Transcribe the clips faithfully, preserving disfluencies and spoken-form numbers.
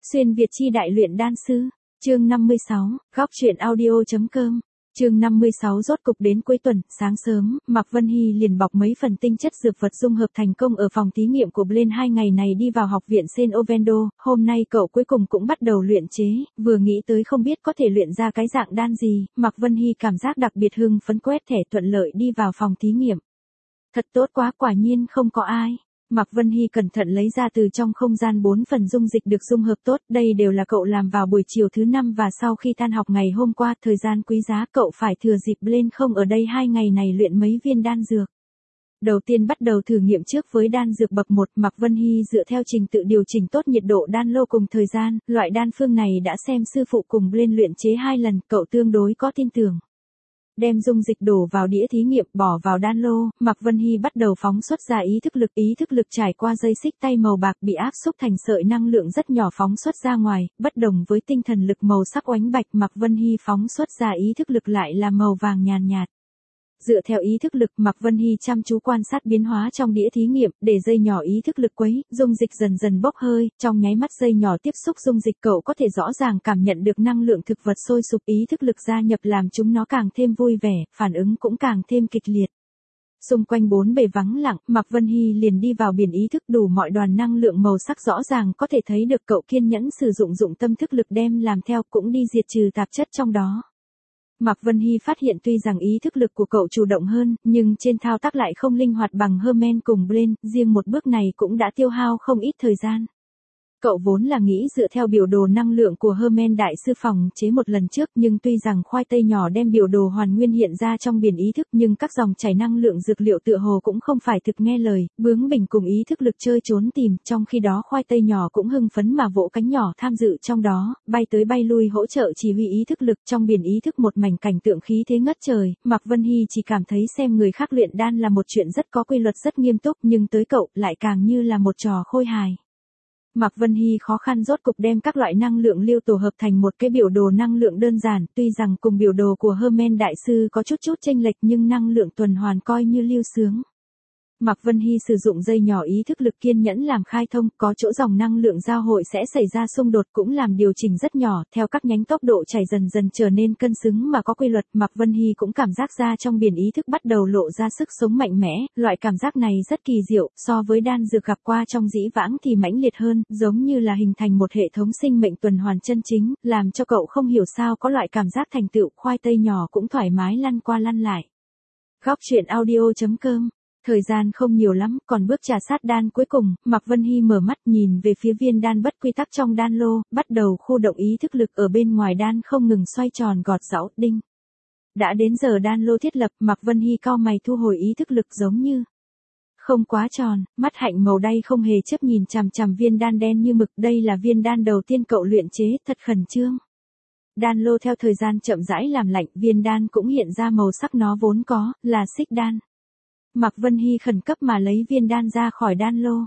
Xuyên Việt chi đại luyện đan sư, chương năm mươi sáu, góc truyện audio.com, chương năm mươi sáu rốt cục đến cuối tuần, sáng sớm, Mạc Vân Hy liền bọc mấy phần tinh chất dược vật dung hợp thành công ở phòng thí nghiệm của Blaine hai ngày này đi vào học viện Saint Ovendo, hôm nay cậu cuối cùng cũng bắt đầu luyện chế, vừa nghĩ tới không biết có thể luyện ra cái dạng đan gì, Mạc Vân Hy cảm giác đặc biệt hưng phấn quét thẻ thuận lợi đi vào phòng thí nghiệm. Thật tốt quá, quả nhiên không có ai. Mạc Vân Hy cẩn thận lấy ra từ trong không gian bốn phần dung dịch được dung hợp tốt, đây đều là cậu làm vào buổi chiều thứ năm và sau khi tan học ngày hôm qua, thời gian quý giá cậu phải thừa dịp Blaine không ở đây hai ngày này luyện mấy viên đan dược. Đầu tiên bắt đầu thử nghiệm trước với đan dược bậc một, Mạc Vân Hy dựa theo trình tự điều chỉnh tốt nhiệt độ đan lô cùng thời gian, loại đan phương này đã xem sư phụ cùng Blaine luyện chế hai lần, cậu tương đối có tin tưởng. Đem dung dịch đổ vào đĩa thí nghiệm, bỏ vào đan lô, Mạc Vân Hy bắt đầu phóng xuất ra ý thức lực, ý thức lực trải qua dây xích tay màu bạc bị áp xúc thành sợi năng lượng rất nhỏ phóng xuất ra ngoài, bất đồng với tinh thần lực màu sắc oánh bạch, Mạc Vân Hy phóng xuất ra ý thức lực lại là màu vàng nhàn nhạt. Dựa theo ý thức lực, Mạc Vân Hy chăm chú quan sát biến hóa trong đĩa thí nghiệm, để dây nhỏ ý thức lực quấy, dung dịch dần dần bốc hơi, trong nháy mắt dây nhỏ tiếp xúc dung dịch cậu có thể rõ ràng cảm nhận được năng lượng thực vật sôi sục, ý thức lực gia nhập làm chúng nó càng thêm vui vẻ, phản ứng cũng càng thêm kịch liệt. Xung quanh bốn bề vắng lặng, Mạc Vân Hy liền đi vào biển ý thức, đủ mọi đoàn năng lượng màu sắc rõ ràng có thể thấy được, cậu kiên nhẫn sử dụng dụng tâm thức lực đem làm theo cũng đi diệt trừ tạp chất trong đó. Mạc Vân Hy phát hiện tuy rằng ý thức lực của cậu chủ động hơn, nhưng trên thao tác lại không linh hoạt bằng Herman cùng Blaine, riêng một bước này cũng đã tiêu hao không ít thời gian. Cậu vốn là nghĩ dựa theo biểu đồ năng lượng của Herman đại sư phòng chế một lần trước, nhưng tuy rằng khoai tây nhỏ đem biểu đồ hoàn nguyên hiện ra trong biển ý thức, nhưng các dòng chảy năng lượng dược liệu tựa hồ cũng không phải thực nghe lời, bướng bỉnh cùng ý thức lực chơi trốn tìm, trong khi đó khoai tây nhỏ cũng hưng phấn mà vỗ cánh nhỏ tham dự trong đó, bay tới bay lui hỗ trợ chỉ huy ý thức lực, trong biển ý thức một mảnh cảnh tượng khí thế ngất trời, Mạc Vân Hy chỉ cảm thấy xem người khác luyện đan là một chuyện rất có quy luật rất nghiêm túc, nhưng tới cậu lại càng như là một trò khôi hài. Mạc Vân Hy khó khăn rốt cục đem các loại năng lượng lưu tổ hợp thành một cái biểu đồ năng lượng đơn giản, tuy rằng cùng biểu đồ của Herman đại sư có chút chút chênh lệch nhưng năng lượng tuần hoàn coi như lưu sướng. Mạc Vân Hy sử dụng dây nhỏ ý thức lực kiên nhẫn làm khai thông, có chỗ dòng năng lượng giao hội sẽ xảy ra xung đột cũng làm điều chỉnh rất nhỏ, theo các nhánh tốc độ chảy dần dần trở nên cân xứng mà có quy luật, Mạc Vân Hy cũng cảm giác ra trong biển ý thức bắt đầu lộ ra sức sống mạnh mẽ, loại cảm giác này rất kỳ diệu, so với đan dược gặp qua trong dĩ vãng thì mãnh liệt hơn, giống như là hình thành một hệ thống sinh mệnh tuần hoàn chân chính, làm cho cậu không hiểu sao có loại cảm giác thành tựu, khoai tây nhỏ cũng thoải mái lăn qua lăn lại. Góc truyện audio.com. Thời gian không nhiều lắm, còn bước trà sát đan cuối cùng, Mạc Vân Hy mở mắt nhìn về phía viên đan bất quy tắc trong đan lô, bắt đầu khu động ý thức lực ở bên ngoài đan không ngừng xoay tròn gọt giã, đinh. Đã đến giờ đan lô thiết lập, Mạc Vân Hy cau mày thu hồi ý thức lực giống như không quá tròn, mắt hạnh màu đay không hề chấp nhìn chằm chằm viên đan đen như mực, đây là viên đan đầu tiên cậu luyện chế, thật khẩn trương. Đan lô theo thời gian chậm rãi làm lạnh, viên đan cũng hiện ra màu sắc nó vốn có, là xích đan. Mạc Vân Hy khẩn cấp mà lấy viên đan ra khỏi đan lô.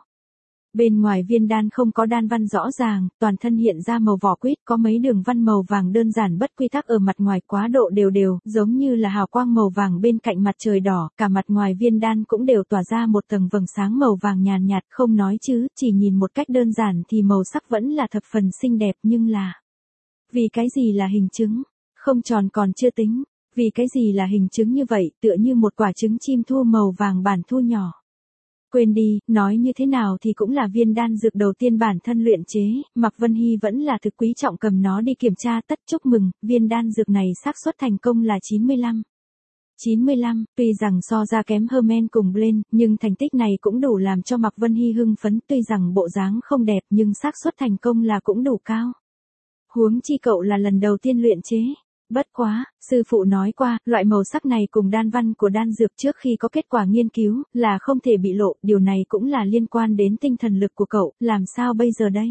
Bên ngoài viên đan không có đan văn rõ ràng, toàn thân hiện ra màu vỏ quýt, có mấy đường văn màu vàng đơn giản bất quy tắc ở mặt ngoài quá độ đều đều, giống như là hào quang màu vàng bên cạnh mặt trời đỏ, cả mặt ngoài viên đan cũng đều tỏa ra một tầng vầng sáng màu vàng nhàn nhạt, không nói chứ, chỉ nhìn một cách đơn giản thì màu sắc vẫn là thập phần xinh đẹp nhưng là... Vì cái gì là hình trứng? Không tròn còn chưa tính. Vì cái gì là hình trứng như vậy, tựa như một quả trứng chim thu màu vàng bản thu nhỏ. Quên đi, nói như thế nào thì cũng là viên đan dược đầu tiên bản thân luyện chế, Mạc Vân Hy vẫn là thực quý trọng cầm nó đi kiểm tra, tất chúc mừng, viên đan dược này xác suất thành công là chín mươi lăm. chín mươi lăm, tuy rằng so ra kém Herman cùng Blaine, nhưng thành tích này cũng đủ làm cho Mạc Vân Hy hưng phấn, tuy rằng bộ dáng không đẹp nhưng xác suất thành công là cũng đủ cao. Huống chi cậu là lần đầu tiên luyện chế. Bất quá, sư phụ nói qua, loại màu sắc này cùng đan văn của đan dược trước khi có kết quả nghiên cứu, là không thể bị lộ, điều này cũng là liên quan đến tinh thần lực của cậu, làm sao bây giờ đây?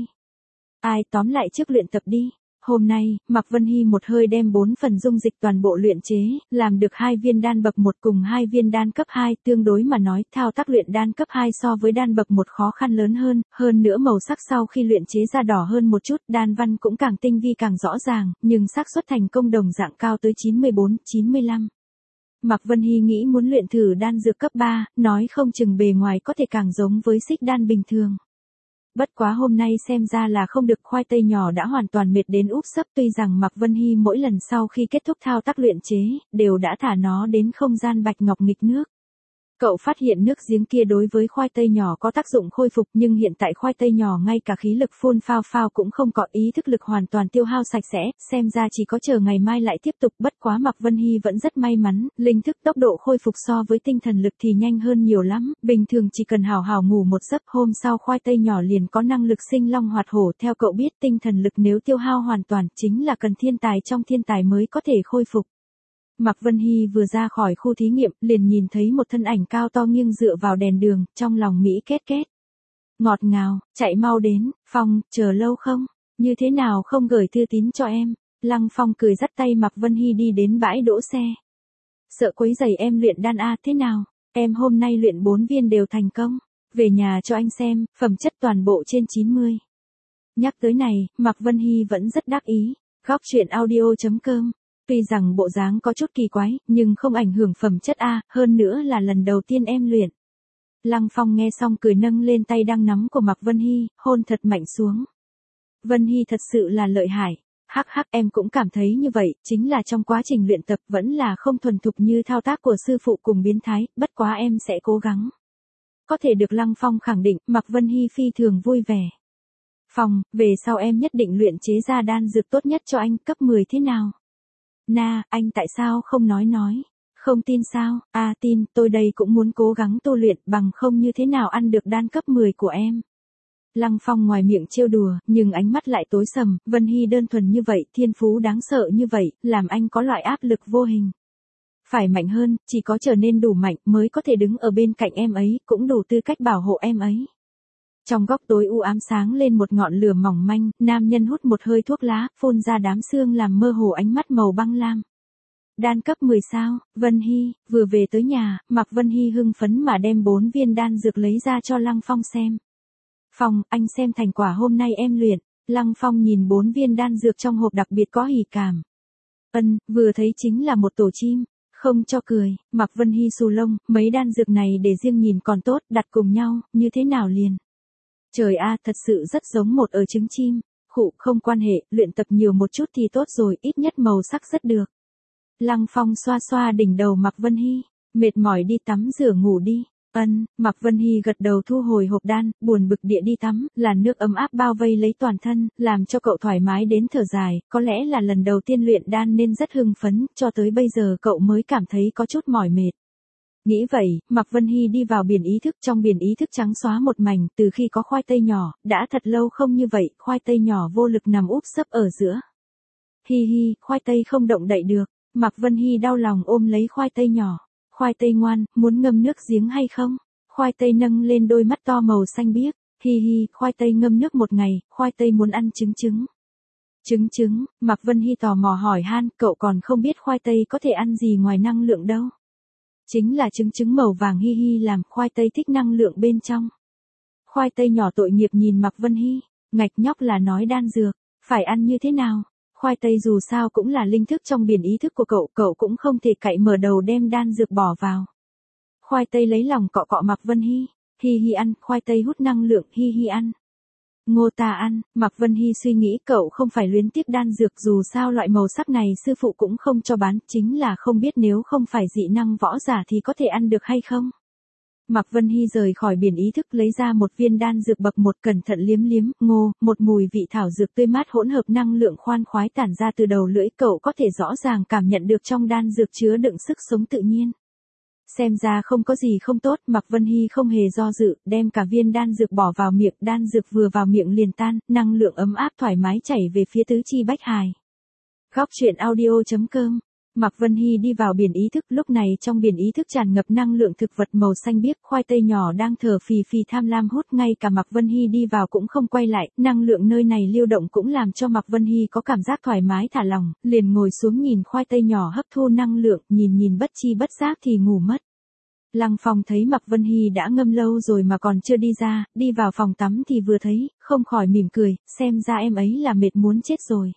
Ai tóm lại trước luyện tập đi. Hôm nay, Mạc Vân Hy một hơi đem bốn phần dung dịch toàn bộ luyện chế, làm được hai viên đan bậc một cùng hai viên đan cấp hai, tương đối mà nói, thao tác luyện đan cấp hai so với đan bậc một khó khăn lớn hơn, hơn nữa màu sắc sau khi luyện chế ra đỏ hơn một chút, đan văn cũng càng tinh vi càng rõ ràng, nhưng xác suất thành công đồng dạng cao tới chín mươi bốn, chín mươi lăm. Mạc Vân Hy nghĩ muốn luyện thử đan dược cấp ba, nói không chừng bề ngoài có thể càng giống với xích đan bình thường. Bất quá hôm nay xem ra là không được, khoai tây nhỏ đã hoàn toàn mệt đến úp sấp, tuy rằng Mạc Vân Hy mỗi lần sau khi kết thúc thao tác luyện chế, đều đã thả nó đến không gian bạch ngọc nghịch nước. Cậu phát hiện nước giếng kia đối với khoai tây nhỏ có tác dụng khôi phục, nhưng hiện tại khoai tây nhỏ ngay cả khí lực phun phao phao cũng không có, ý thức lực hoàn toàn tiêu hao sạch sẽ, xem ra chỉ có chờ ngày mai lại tiếp tục. Bất quá Mạc Vân Hy vẫn rất may mắn, linh thức tốc độ khôi phục so với tinh thần lực thì nhanh hơn nhiều lắm, bình thường chỉ cần hào hào ngủ một giấc, hôm sau khoai tây nhỏ liền có năng lực sinh long hoạt hổ. Theo cậu biết, tinh thần lực nếu tiêu hao hoàn toàn, chính là cần thiên tài trong thiên tài mới có thể khôi phục. Mạc Vân Hy vừa ra khỏi khu thí nghiệm, liền nhìn thấy một thân ảnh cao to nghiêng dựa vào đèn đường, trong lòng Mỹ két két. Ngọt ngào, chạy mau đến, Phong, chờ lâu không? Như thế nào không gửi thư tín cho em? Lăng Phong cười dắt tay Mạc Vân Hy đi đến bãi đỗ xe. Sợ quấy rầy em luyện đan a, thế nào? Em hôm nay luyện bốn viên đều thành công. Về nhà cho anh xem, phẩm chất toàn bộ trên chín mươi. Nhắc tới này, Mạc Vân Hy vẫn rất đắc ý. Góc truyện audio chấm com. Tuy rằng bộ dáng có chút kỳ quái, nhưng không ảnh hưởng phẩm chất a, hơn nữa là lần đầu tiên em luyện. Lăng Phong nghe xong cười nâng lên tay đang nắm của Mạc Vân Hy, hôn thật mạnh xuống. Vân Hy thật sự là lợi hại. Hắc hắc, em cũng cảm thấy như vậy, chính là trong quá trình luyện tập vẫn là không thuần thục như thao tác của sư phụ cùng biến thái, bất quá em sẽ cố gắng. Có thể được Lăng Phong khẳng định, Mạc Vân Hy phi thường vui vẻ. Phong, về sau em nhất định luyện chế ra đan dược tốt nhất cho anh, cấp mười thế nào? Na, anh tại sao không nói nói? Không tin sao? À tin, tôi đây cũng muốn cố gắng tu luyện, bằng không như thế nào ăn được đan cấp mười của em. Lăng Phong ngoài miệng trêu đùa, nhưng ánh mắt lại tối sầm, Vân Hy đơn thuần như vậy, thiên phú đáng sợ như vậy, làm anh có loại áp lực vô hình. Phải mạnh hơn, chỉ có trở nên đủ mạnh mới có thể đứng ở bên cạnh em ấy, cũng đủ tư cách bảo hộ em ấy. Trong góc tối u ám sáng lên một ngọn lửa mỏng manh, nam nhân hút một hơi thuốc lá, phun ra đám sương làm mơ hồ ánh mắt màu băng lam. Đan cấp mười sao, Vân Hy, vừa về tới nhà, Mạc Vân Hy hưng phấn mà đem bốn viên đan dược lấy ra cho Lăng Phong xem. Phong, anh xem thành quả hôm nay em luyện. Lăng Phong nhìn bốn viên đan dược trong hộp đặc biệt có hỉ cảm. Ân, vừa thấy chính là một tổ chim. Không cho cười, Mạc Vân Hy xù lông, mấy đan dược này để riêng nhìn còn tốt, đặt cùng nhau, như thế nào liền. Trời a, thật sự rất giống một ở trứng chim. Khụ, không quan hệ, luyện tập nhiều một chút thì tốt rồi, ít nhất màu sắc rất được. Lăng Phong xoa xoa đỉnh đầu Mạc Vân Hy, mệt mỏi đi tắm rửa ngủ đi. Ân, Mạc Vân Hy gật đầu thu hồi hộp đan, buồn bực địa đi tắm, làn nước ấm áp bao vây lấy toàn thân, làm cho cậu thoải mái đến thở dài, có lẽ là lần đầu tiên luyện đan nên rất hưng phấn, cho tới bây giờ cậu mới cảm thấy có chút mỏi mệt. Nghĩ vậy, Mạc Vân Hy đi vào biển ý thức, trong biển ý thức trắng xóa một mảnh, từ khi có khoai tây nhỏ, đã thật lâu không như vậy, khoai tây nhỏ vô lực nằm úp sấp ở giữa. Hi hi, khoai tây không động đậy được, Mạc Vân Hy đau lòng ôm lấy khoai tây nhỏ. Khoai tây ngoan, muốn ngâm nước giếng hay không? Khoai tây nâng lên đôi mắt to màu xanh biếc, hi hi, khoai tây ngâm nước một ngày, khoai tây muốn ăn trứng trứng. Trứng trứng, Mạc Vân Hy tò mò hỏi han, cậu còn không biết khoai tây có thể ăn gì ngoài năng lượng đâu. Chính là trứng trứng màu vàng hi hi làm, khoai tây thích năng lượng bên trong. Khoai tây nhỏ tội nghiệp nhìn Mạc Vân Hy, ngạch nhóc là nói đan dược, phải ăn như thế nào? Khoai tây dù sao cũng là linh thức trong biển ý thức của cậu, cậu cũng không thể cậy mở đầu đem đan dược bỏ vào. Khoai tây lấy lòng cọ cọ Mạc Vân Hy, hi hi ăn, khoai tây hút năng lượng, hi hi ăn. Ngô ta ăn, Mạc Vân Hy suy nghĩ cậu không phải luyến tiếc đan dược, dù sao loại màu sắc này sư phụ cũng không cho bán, chính là không biết nếu không phải dị năng võ giả thì có thể ăn được hay không. Mạc Vân Hy rời khỏi biển ý thức lấy ra một viên đan dược bậc một, cẩn thận liếm liếm, ngô, một mùi vị thảo dược tươi mát hỗn hợp năng lượng khoan khoái tản ra từ đầu lưỡi, cậu có thể rõ ràng cảm nhận được trong đan dược chứa đựng sức sống tự nhiên. Xem ra không có gì không tốt, Mạc Vân Hy không hề do dự, đem cả viên đan dược bỏ vào miệng, đan dược vừa vào miệng liền tan, năng lượng ấm áp thoải mái chảy về phía tứ chi bách hài. Góc truyện audio chấm com. Mạc Vân Hy đi vào biển ý thức, lúc này trong biển ý thức tràn ngập năng lượng thực vật màu xanh biếc, khoai tây nhỏ đang thở phì phì tham lam hút, ngay cả Mạc Vân Hy đi vào cũng không quay lại, năng lượng nơi này lưu động cũng làm cho Mạc Vân Hy có cảm giác thoải mái thả lỏng, liền ngồi xuống nhìn khoai tây nhỏ hấp thu năng lượng, nhìn nhìn bất chi bất giác thì ngủ mất. Lăng Phong thấy Mạc Vân Hy đã ngâm lâu rồi mà còn chưa đi ra, đi vào phòng tắm thì vừa thấy, không khỏi mỉm cười, xem ra em ấy là mệt muốn chết rồi.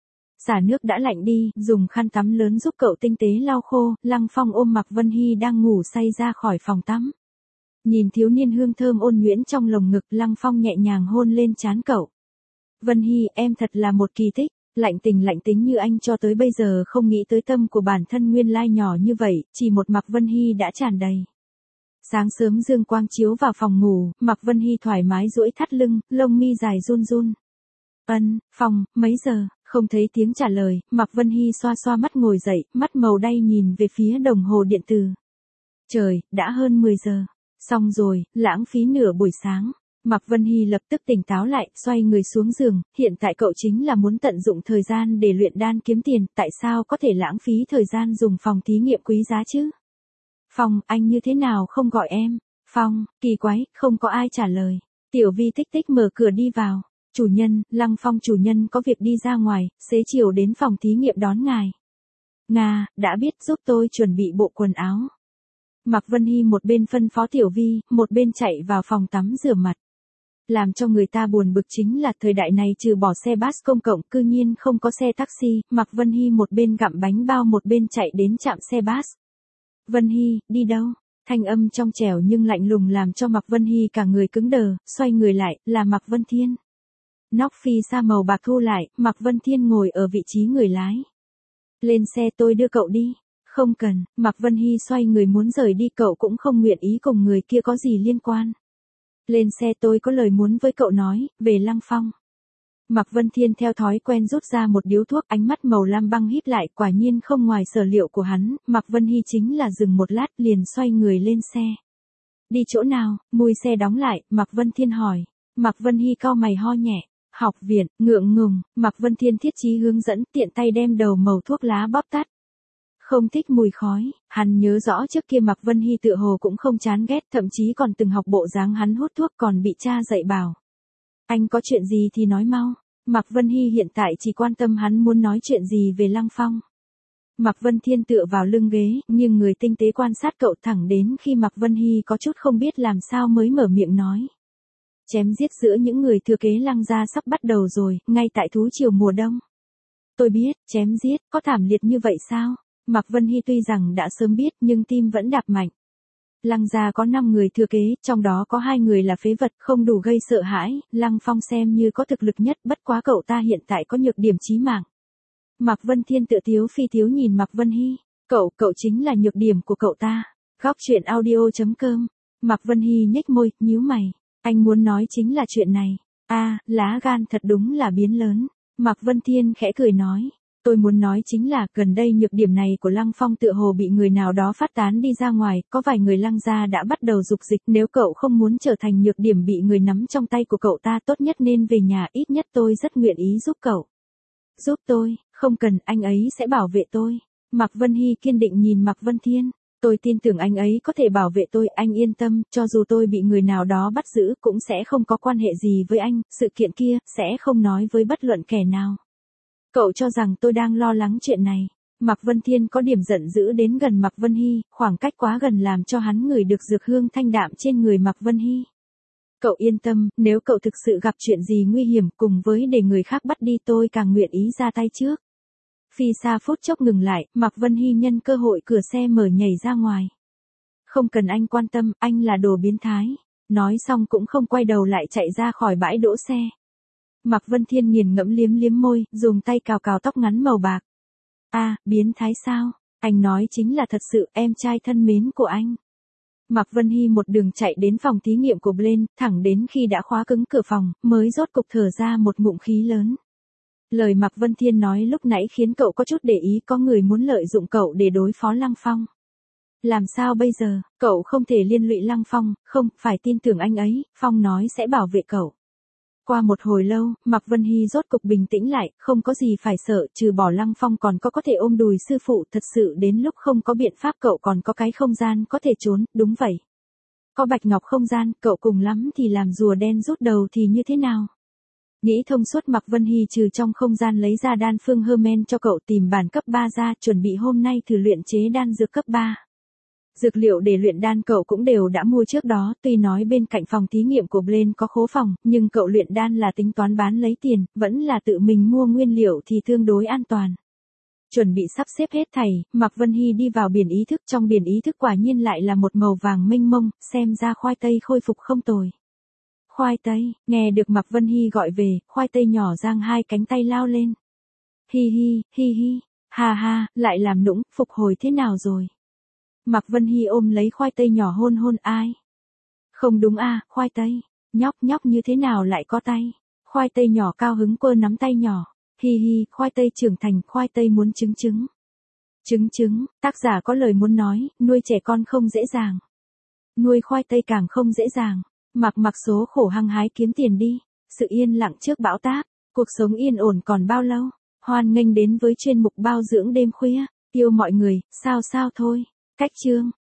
Xả nước đã lạnh đi, dùng khăn tắm lớn giúp cậu tinh tế lau khô, Lăng Phong ôm Mạc Vân Hy đang ngủ say ra khỏi phòng tắm. Nhìn thiếu niên hương thơm ôn nhuyễn trong lồng ngực, Lăng Phong nhẹ nhàng hôn lên trán cậu. Vân Hy, em thật là một kỳ tích, lạnh tình lạnh tính như anh cho tới bây giờ không nghĩ tới tâm của bản thân nguyên lai nhỏ như vậy, chỉ một Mạc Vân Hy đã tràn đầy. Sáng sớm dương quang chiếu vào phòng ngủ, Mạc Vân Hy thoải mái duỗi thắt lưng, lông mi dài run run. Ân, Phong, mấy giờ? Không thấy tiếng trả lời, Mạc Vân Hy xoa xoa mắt ngồi dậy, mắt màu đay nhìn về phía đồng hồ điện tử. Trời, đã hơn mười giờ. Xong rồi, lãng phí nửa buổi sáng. Mạc Vân Hy lập tức tỉnh táo lại, xoay người xuống giường, hiện tại cậu chính là muốn tận dụng thời gian để luyện đan kiếm tiền, tại sao có thể lãng phí thời gian dùng phòng thí nghiệm quý giá chứ? Phong, anh như thế nào không gọi em? Phong, kỳ quái, không có ai trả lời. Tiểu Vi tích tích mở cửa đi vào. Chủ nhân, Lăng Phong chủ nhân có việc đi ra ngoài, xế chiều đến phòng thí nghiệm đón ngài. Nga, đã biết, giúp tôi chuẩn bị bộ quần áo. Mạc Vân Hy một bên phân phó Tiểu Vi, một bên chạy vào phòng tắm rửa mặt. Làm cho người ta buồn bực chính là thời đại này trừ bỏ xe bus công cộng cư nhiên không có xe taxi, Mạc Vân Hy một bên gặm bánh bao một bên chạy đến trạm xe bus. Vân Hy, đi đâu? Thanh âm trong trẻo nhưng lạnh lùng làm cho Mạc Vân Hy cả người cứng đờ, xoay người lại, là Mạc Vân Thiên. Nóc phi sa màu bạc thu lại, Mạc Vân Thiên ngồi ở vị trí người lái. Lên xe tôi đưa cậu đi. Không cần, Mạc Vân Hy xoay người muốn rời đi, cậu cũng không nguyện ý cùng người kia có gì liên quan. Lên xe, tôi có lời muốn với cậu nói, về Lăng Phong. Mạc Vân Thiên theo thói quen rút ra một điếu thuốc, ánh mắt màu lam băng híp lại, quả nhiên không ngoài sở liệu của hắn, Mạc Vân Hy chính là dừng một lát liền xoay người lên xe. Đi chỗ nào? Mui xe đóng lại, Mạc Vân Thiên hỏi. Mạc Vân Hy cau mày ho nhẹ. Học viện, ngượng ngùng, Mạc Vân Thiên thiết chí hướng dẫn, tiện tay đem đầu mẩu thuốc lá bóp tắt. Không thích mùi khói, hắn nhớ rõ trước kia Mạc Vân Hy tựa hồ cũng không chán ghét, thậm chí còn từng học bộ dáng hắn hút thuốc còn bị cha dạy bảo. Anh có chuyện gì thì nói mau. Mạc Vân Hy hiện tại chỉ quan tâm hắn muốn nói chuyện gì về Lăng Phong. Mạc Vân Thiên tựa vào lưng ghế, nhưng người tinh tế quan sát cậu thẳng đến khi Mạc Vân Hy có chút không biết làm sao mới mở miệng nói. Chém giết giữa những người thừa kế Lăng gia sắp bắt đầu rồi, ngay tại thú triều mùa đông. Tôi biết, chém giết, có thảm liệt như vậy sao? Mạc Vân Hy tuy rằng đã sớm biết nhưng tim vẫn đạp mạnh. Lăng gia có năm người thừa kế, trong đó có hai người là phế vật không đủ gây sợ hãi, Lăng Phong xem như có thực lực nhất, bất quá cậu ta hiện tại có nhược điểm chí mạng. Mạc Vân Thiên tự tiếu phi tiếu nhìn Mạc Vân Hy, cậu, cậu chính là nhược điểm của cậu ta. Góc truyện audio chấm com. Mạc Vân Hy nhếch môi, nhíu mày, anh muốn nói chính là chuyện này. A, à, lá gan thật đúng là biến lớn. Mạc Vân Thiên khẽ cười nói. Tôi muốn nói chính là, gần đây nhược điểm này của Lăng Phong tựa hồ bị người nào đó phát tán đi ra ngoài, có vài người Lăng gia đã bắt đầu dục dịch, nếu cậu không muốn trở thành nhược điểm bị người nắm trong tay của cậu ta, tốt nhất nên về nhà, ít nhất tôi rất nguyện ý giúp cậu. Giúp tôi, không cần, anh ấy sẽ bảo vệ tôi. Mạc Vân Hy kiên định nhìn Mạc Vân Thiên, tôi tin tưởng anh ấy có thể bảo vệ tôi, anh yên tâm, cho dù tôi bị người nào đó bắt giữ cũng sẽ không có quan hệ gì với anh, sự kiện kia, sẽ không nói với bất luận kẻ nào. Cậu cho rằng tôi đang lo lắng chuyện này. Mạc Vân Thiên có điểm giận dữ đến gần Mạc Vân Hy, khoảng cách quá gần làm cho hắn ngửi được dược hương thanh đạm trên người Mạc Vân Hy. Cậu yên tâm, nếu cậu thực sự gặp chuyện gì nguy hiểm cùng với để người khác bắt đi tôi càng nguyện ý ra tay trước. Phi xa phút chốc ngừng lại, Mạc Vân Hy nhân cơ hội cửa xe mở nhảy ra ngoài. Không cần anh quan tâm, anh là đồ biến thái. Nói xong cũng không quay đầu lại chạy ra khỏi bãi đỗ xe. Mạc Vân Thiên nghiền ngẫm liếm liếm môi, dùng tay cào cào tóc ngắn màu bạc. A, à, biến thái sao? Anh nói chính là thật sự, em trai thân mến của anh. Mạc Vân Hy một đường chạy đến phòng thí nghiệm của Blaine, thẳng đến khi đã khóa cứng cửa phòng, mới rốt cục thở ra một ngụm khí lớn. Lời Mạc Vân Thiên nói lúc nãy khiến cậu có chút để ý, có người muốn lợi dụng cậu để đối phó Lăng Phong. Làm sao bây giờ, cậu không thể liên lụy Lăng Phong, không, phải tin tưởng anh ấy, Phong nói sẽ bảo vệ cậu. Qua một hồi lâu, Mạc Vân Hy rốt cục bình tĩnh lại, không có gì phải sợ, trừ bỏ Lăng Phong còn có có thể ôm đùi sư phụ, thật sự đến lúc không có biện pháp cậu còn có cái không gian có thể trốn, đúng vậy. Có bạch ngọc không gian, cậu cùng lắm thì làm rùa đen rút đầu thì như thế nào? Nghĩ thông suốt, Mạc Vân Hy trừ trong không gian lấy ra đan phương Hermen cho cậu, tìm bản cấp ba ra, chuẩn bị hôm nay thử luyện chế đan dược cấp ba. Dược liệu để luyện đan cậu cũng đều đã mua trước đó, tuy nói bên cạnh phòng thí nghiệm của Blaine có khố phòng, nhưng cậu luyện đan là tính toán bán lấy tiền, vẫn là tự mình mua nguyên liệu thì tương đối an toàn. Chuẩn bị sắp xếp hết thảy, Mạc Vân Hy đi vào biển ý thức, trong biển ý thức quả nhiên lại là một màu vàng mênh mông, xem ra khoai tây khôi phục không tồi. Khoai tây, nghe được Mạc Vân Hy gọi về, khoai tây nhỏ giang hai cánh tay lao lên. Hi hi, hi hi, ha ha, lại làm nũng, phục hồi thế nào rồi? Mạc Vân Hy ôm lấy khoai tây nhỏ hôn hôn ai? Không đúng a, à, khoai tây, nhóc nhóc như thế nào lại có tay? Khoai tây nhỏ cao hứng quơ nắm tay nhỏ. Hi hi, khoai tây trưởng thành, khoai tây muốn trứng trứng. Trứng trứng, tác giả có lời muốn nói, nuôi trẻ con không dễ dàng. Nuôi khoai tây càng không dễ dàng. Mặc mặc số khổ hăng hái kiếm tiền đi. Sự yên lặng trước bão táp. Cuộc sống yên ổn còn bao lâu? Hoan nghênh đến với chuyên mục bao dưỡng đêm khuya. Yêu mọi người, sao sao thôi. Cách chương.